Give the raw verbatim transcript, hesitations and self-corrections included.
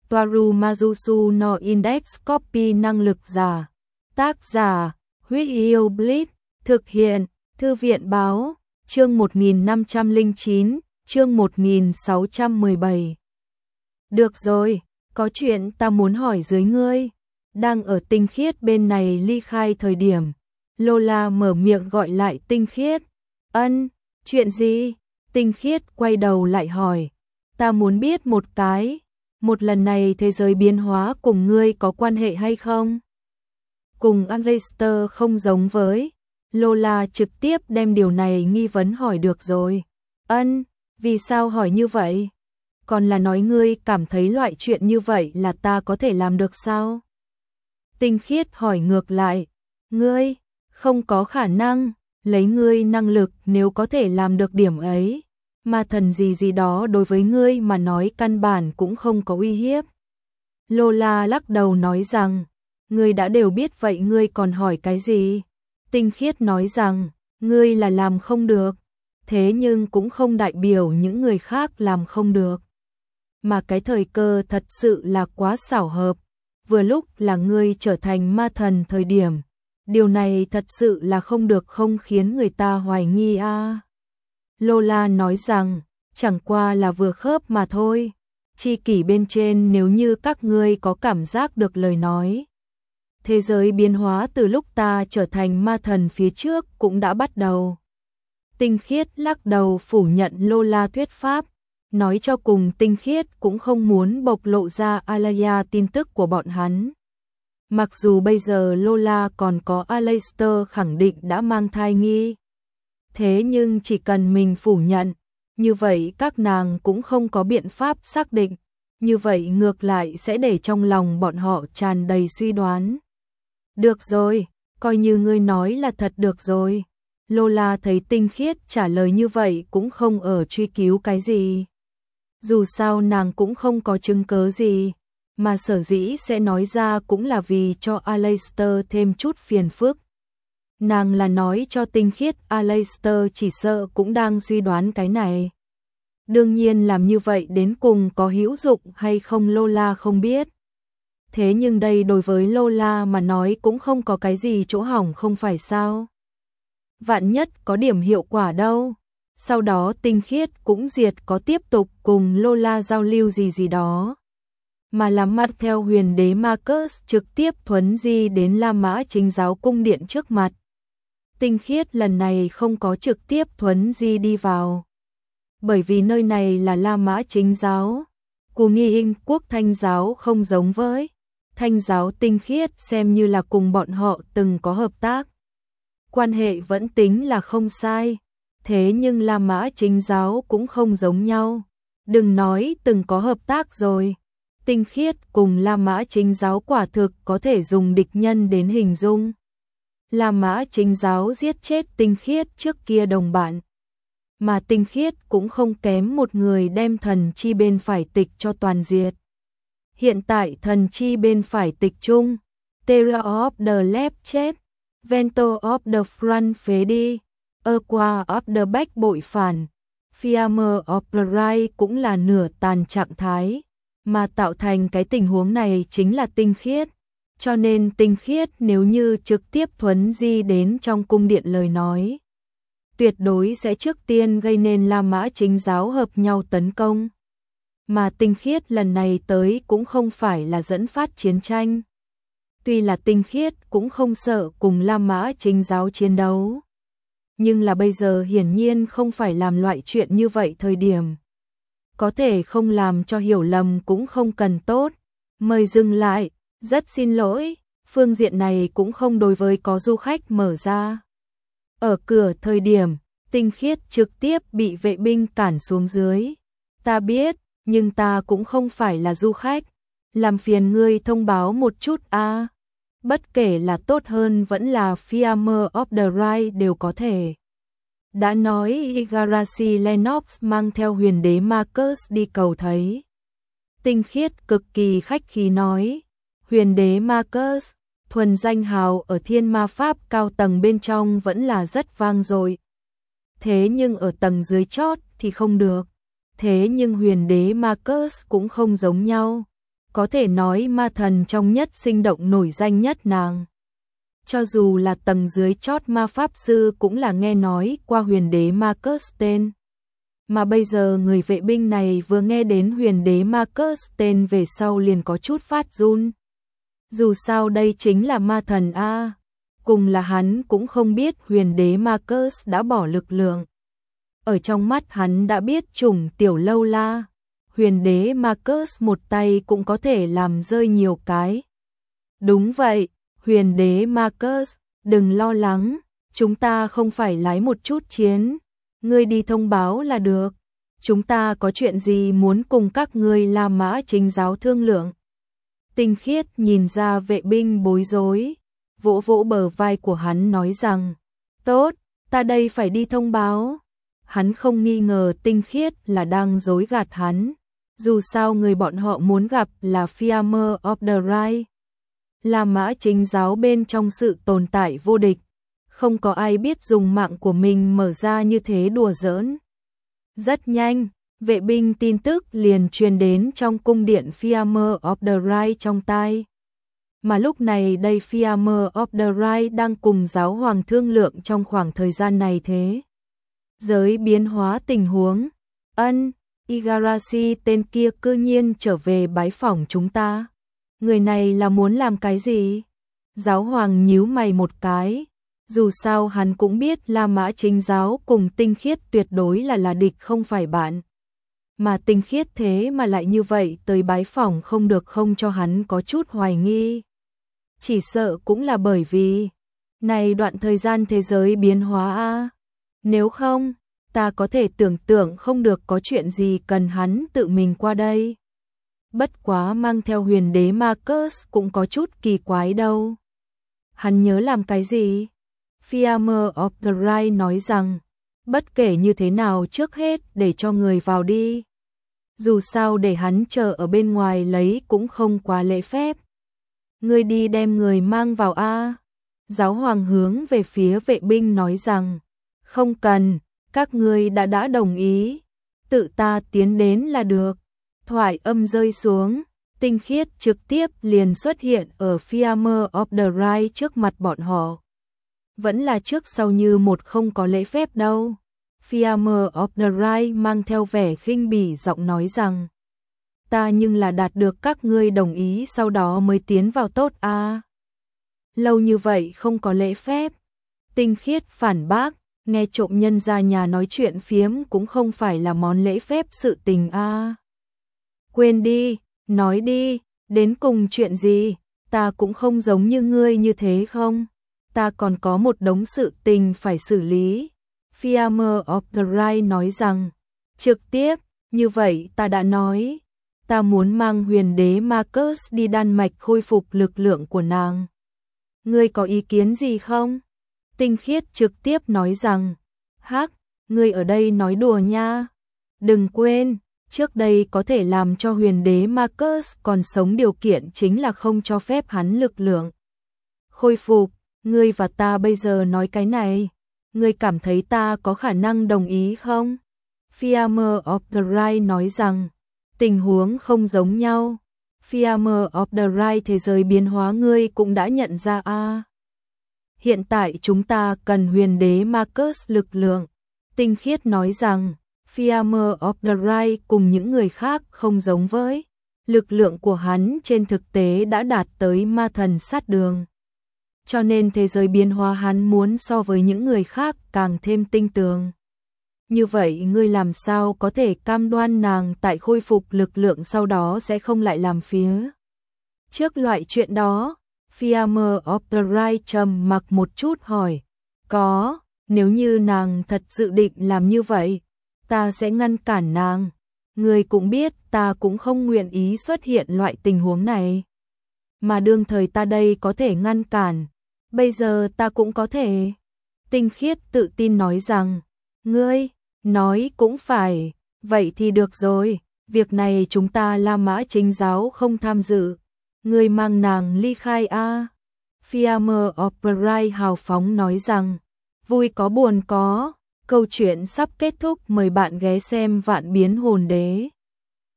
Toaru Majusu no Index Copy năng lực giả. Tác giả, Huyết Yêu Blitz, thực hiện, Thư viện báo, chương một nghìn năm trăm lẻ chín, chương một nghìn sáu trăm mười bảy. Được rồi, có chuyện ta muốn hỏi dưới ngươi. Đang ở Tinh Khiết bên này ly khai thời điểm, Lola mở miệng gọi lại Tinh Khiết. Ân, chuyện gì? Tinh Khiết quay đầu lại hỏi. Ta muốn biết một cái, một lần này thế giới biến hóa cùng ngươi có quan hệ hay không? Cùng Aleister không giống với. Lola trực tiếp đem điều này nghi vấn hỏi được rồi. Ân, vì sao hỏi như vậy? Còn là nói ngươi cảm thấy loại chuyện như vậy là ta có thể làm được sao? Tinh Khiết hỏi ngược lại. Ngươi, không có khả năng, lấy ngươi năng lực nếu có thể làm được điểm ấy. Ma thần gì gì đó đối với ngươi mà nói căn bản cũng không có uy hiếp. Lola lắc đầu nói rằng, ngươi đã đều biết vậy ngươi còn hỏi cái gì? Tinh Khiết nói rằng, ngươi là làm không được, thế nhưng cũng không đại biểu những người khác làm không được. Mà cái thời cơ thật sự là quá xảo hợp, vừa lúc là ngươi trở thành ma thần thời điểm. Điều này thật sự là không được không khiến người ta hoài nghi a. À. Lola nói rằng, chẳng qua là vừa khớp mà thôi. Chi kỷ bên trên nếu như các ngươi có cảm giác được lời nói. Thế giới biến hóa từ lúc ta trở thành ma thần phía trước cũng đã bắt đầu. Tinh Khiết lắc đầu phủ nhận Lola thuyết pháp, nói cho cùng Tinh Khiết cũng không muốn bộc lộ ra Alaya tin tức của bọn hắn. Mặc dù bây giờ Lola còn có Aleister khẳng định đã mang thai nghi. Thế nhưng chỉ cần mình phủ nhận, như vậy các nàng cũng không có biện pháp xác định. Như vậy ngược lại sẽ để trong lòng bọn họ tràn đầy suy đoán. Được rồi, coi như ngươi nói là thật được rồi. Lola thấy Tinh Khiết trả lời như vậy cũng không ở truy cứu cái gì. Dù sao nàng cũng không có chứng cớ gì, mà sở dĩ sẽ nói ra cũng là vì cho Aleister thêm chút phiền phức. Nàng là nói cho Tinh Khiết Aleister chỉ sợ cũng đang suy đoán cái này. Đương nhiên làm như vậy đến cùng có hữu dụng hay không Lola không biết. Thế nhưng đây đối với Lola mà nói cũng không có cái gì chỗ hỏng không phải sao. Vạn nhất có điểm hiệu quả đâu. Sau đó Tinh Khiết cũng diệt có tiếp tục cùng Lola giao lưu gì gì đó. Mà làm mặt theo huyền đế Marcus trực tiếp thuấn di đến La Mã Chính giáo cung điện trước mặt. Tinh Khiết lần này không có trực tiếp thuấn di đi vào. Bởi vì nơi này là La Mã Chính giáo. Cùng Nghi Hinh quốc Thanh giáo không giống với. Thanh giáo Tinh Khiết xem như là cùng bọn họ từng có hợp tác. Quan hệ vẫn tính là không sai. Thế nhưng La Mã Chính giáo cũng không giống nhau. Đừng nói từng có hợp tác rồi. Tinh Khiết cùng La Mã Chính giáo quả thực có thể dùng địch nhân đến hình dung. La Mã Chính giáo giết chết Tinh Khiết trước kia đồng bạn. Mà Tinh Khiết cũng không kém một người đem thần chi bên phải tịch cho toàn diệt. Hiện tại thần chi bên phải tịch chung. Terror of the Left chết. Vento of the Front phế đi. Aqua of the Back bội phản. Fiammer of the Right cũng là nửa tàn trạng thái. Mà tạo thành cái tình huống này chính là Tinh Khiết. Cho nên Tinh Khiết nếu như trực tiếp thuấn di đến trong cung điện lời nói, tuyệt đối sẽ trước tiên gây nên La Mã Chính giáo hợp nhau tấn công. Mà Tinh Khiết lần này tới cũng không phải là dẫn phát chiến tranh. Tuy là Tinh Khiết cũng không sợ cùng La Mã Chính giáo chiến đấu. Nhưng là bây giờ hiển nhiên không phải làm loại chuyện như vậy thời điểm. Có thể không làm cho hiểu lầm cũng không cần tốt. Mời dừng lại, rất xin lỗi, phương diện này cũng không đối với có du khách mở ra. Ở cửa thời điểm, Tinh Khiết trực tiếp bị vệ binh cản xuống dưới. Ta biết, nhưng ta cũng không phải là du khách. Làm phiền ngươi thông báo một chút a. À. Bất kể là tốt hơn vẫn là Fiammer of the Right đều có thể. Đã nói Igarashi Lennox mang theo huyền đế Marcus đi cầu thấy. Tinh Khiết cực kỳ khách khí nói. Huyền đế Marcus, thuần danh hào ở thiên ma pháp cao tầng bên trong vẫn là rất vang dội. Thế nhưng ở tầng dưới chót thì không được. Thế nhưng huyền đế Marcus cũng không giống nhau. có thể nói ma thần trong nhất sinh động nổi danh nhất nàng. Cho dù là tầng dưới chót ma pháp sư cũng là nghe nói qua huyền đế Marcus tên. Mà bây giờ người vệ binh này vừa nghe đến huyền đế Marcus tên về sau liền có chút phát run. Dù sao đây chính là ma thần a, cùng là hắn cũng không biết huyền đế Marcus đã bỏ lực lượng. Ở trong mắt hắn đã biết chủng tiểu lâu la, huyền đế Marcus một tay cũng có thể làm rơi nhiều cái. Đúng vậy, huyền đế Marcus, đừng lo lắng, chúng ta không phải lái một chút chiến, ngươi đi thông báo là được. Chúng ta có chuyện gì muốn cùng các ngươi La Mã Chính giáo thương lượng. Tinh Khiết nhìn ra vệ binh bối rối, vỗ vỗ bờ vai của hắn nói rằng, tốt, ta đây phải đi thông báo. Hắn không nghi ngờ Tinh Khiết là đang dối gạt hắn, dù sao người bọn họ muốn gặp là Fiammer of the Right. La Mã Chính giáo bên trong sự tồn tại vô địch, không có ai biết dùng mạng của mình mở ra như thế đùa giỡn. Rất nhanh, vệ binh tin tức liền truyền đến trong cung điện Fiammer of the Right trong tai. Mà lúc này đây Fiammer of the Right đang cùng giáo hoàng thương lượng trong khoảng thời gian này thế giới biến hóa tình huống. Ân, Igarashi tên kia cư nhiên trở về bái phỏng chúng ta. Người này là muốn làm cái gì? Giáo hoàng nhíu mày một cái. Dù sao hắn cũng biết La Mã Chính giáo cùng Tinh Khiết tuyệt đối là là địch không phải bạn. Mà Tinh Khiết thế mà lại như vậy tới bái phỏng không được không cho hắn có chút hoài nghi. Chỉ sợ cũng là bởi vì này đoạn thời gian thế giới biến hóa a. Nếu không, ta có thể tưởng tượng không được có chuyện gì cần hắn tự mình qua đây. Bất quá mang theo huyền đế Marcus cũng có chút kỳ quái đâu. Hắn nhớ làm cái gì? Fiammer of the Right nói rằng, bất kể như thế nào trước hết để cho người vào đi. Dù sao để hắn chờ ở bên ngoài lấy cũng không quá lễ phép. Ngươi đi đem người mang vào a. Giáo hoàng hướng về phía vệ binh nói rằng, không cần, các ngươi đã đã đồng ý, tự ta tiến đến là được. Thoại âm rơi xuống, Tinh Khiết trực tiếp liền xuất hiện ở Fiammer of the Right trước mặt bọn họ. Vẫn là trước sau như một không có lễ phép đâu. Fiammer of the Right mang theo vẻ khinh bỉ giọng nói rằng, ta nhưng là đạt được các ngươi đồng ý sau đó mới tiến vào tốt a. À. Lâu như vậy không có lễ phép. Tinh Khiết phản bác, nghe trộm nhân ra nhà nói chuyện phiếm cũng không phải là món lễ phép sự tình a. À. Quên đi, nói đi, đến cùng chuyện gì, ta cũng không giống như ngươi như thế không? Ta còn có một đống sự tình phải xử lý. Fiammer of the Right nói rằng, trực tiếp, như vậy ta đã nói, ta muốn mang huyền đế Marcus đi Đan Mạch khôi phục lực lượng của nàng. Ngươi có ý kiến gì không? Tinh Khiết trực tiếp nói rằng, hắc, ngươi ở đây nói đùa nha. Đừng quên, trước đây có thể làm cho huyền đế Marcus còn sống điều kiện chính là không cho phép hắn lực lượng khôi phục. Ngươi và ta bây giờ nói cái này, ngươi cảm thấy ta có khả năng đồng ý không? Fiammer of the Right nói rằng, tình huống không giống nhau. Fiammer of the Right thế giới biến hóa ngươi cũng đã nhận ra a. À. Hiện tại chúng ta cần huyền đế Marcus lực lượng. Tinh Khiết nói rằng, Fiammer of the Right cùng những người khác không giống với. Lực lượng của hắn trên thực tế đã đạt tới ma thần sát đường. Cho nên thế giới biến hóa hắn muốn so với những người khác càng thêm tinh tường. Như vậy ngươi làm sao có thể cam đoan nàng tại khôi phục lực lượng sau đó sẽ không lại làm phía trước loại chuyện đó? Fiammer of the Right trầm mặc một chút hỏi, có, nếu như nàng thật dự định làm như vậy, ta sẽ ngăn cản nàng. Ngươi cũng biết ta cũng không nguyện ý xuất hiện loại tình huống này. Mà đương thời ta đây có thể ngăn cản, bây giờ ta cũng có thể. Tinh Khiết tự tin nói rằng, ngươi, nói cũng phải, vậy thì được rồi, việc này chúng ta La Mã Chính giáo không tham dự, ngươi mang nàng ly khai a. À. Fiammer of the Right hào phóng nói rằng, vui có buồn có, câu chuyện sắp kết thúc, mời bạn ghé xem Vạn Biến Hồn Đế.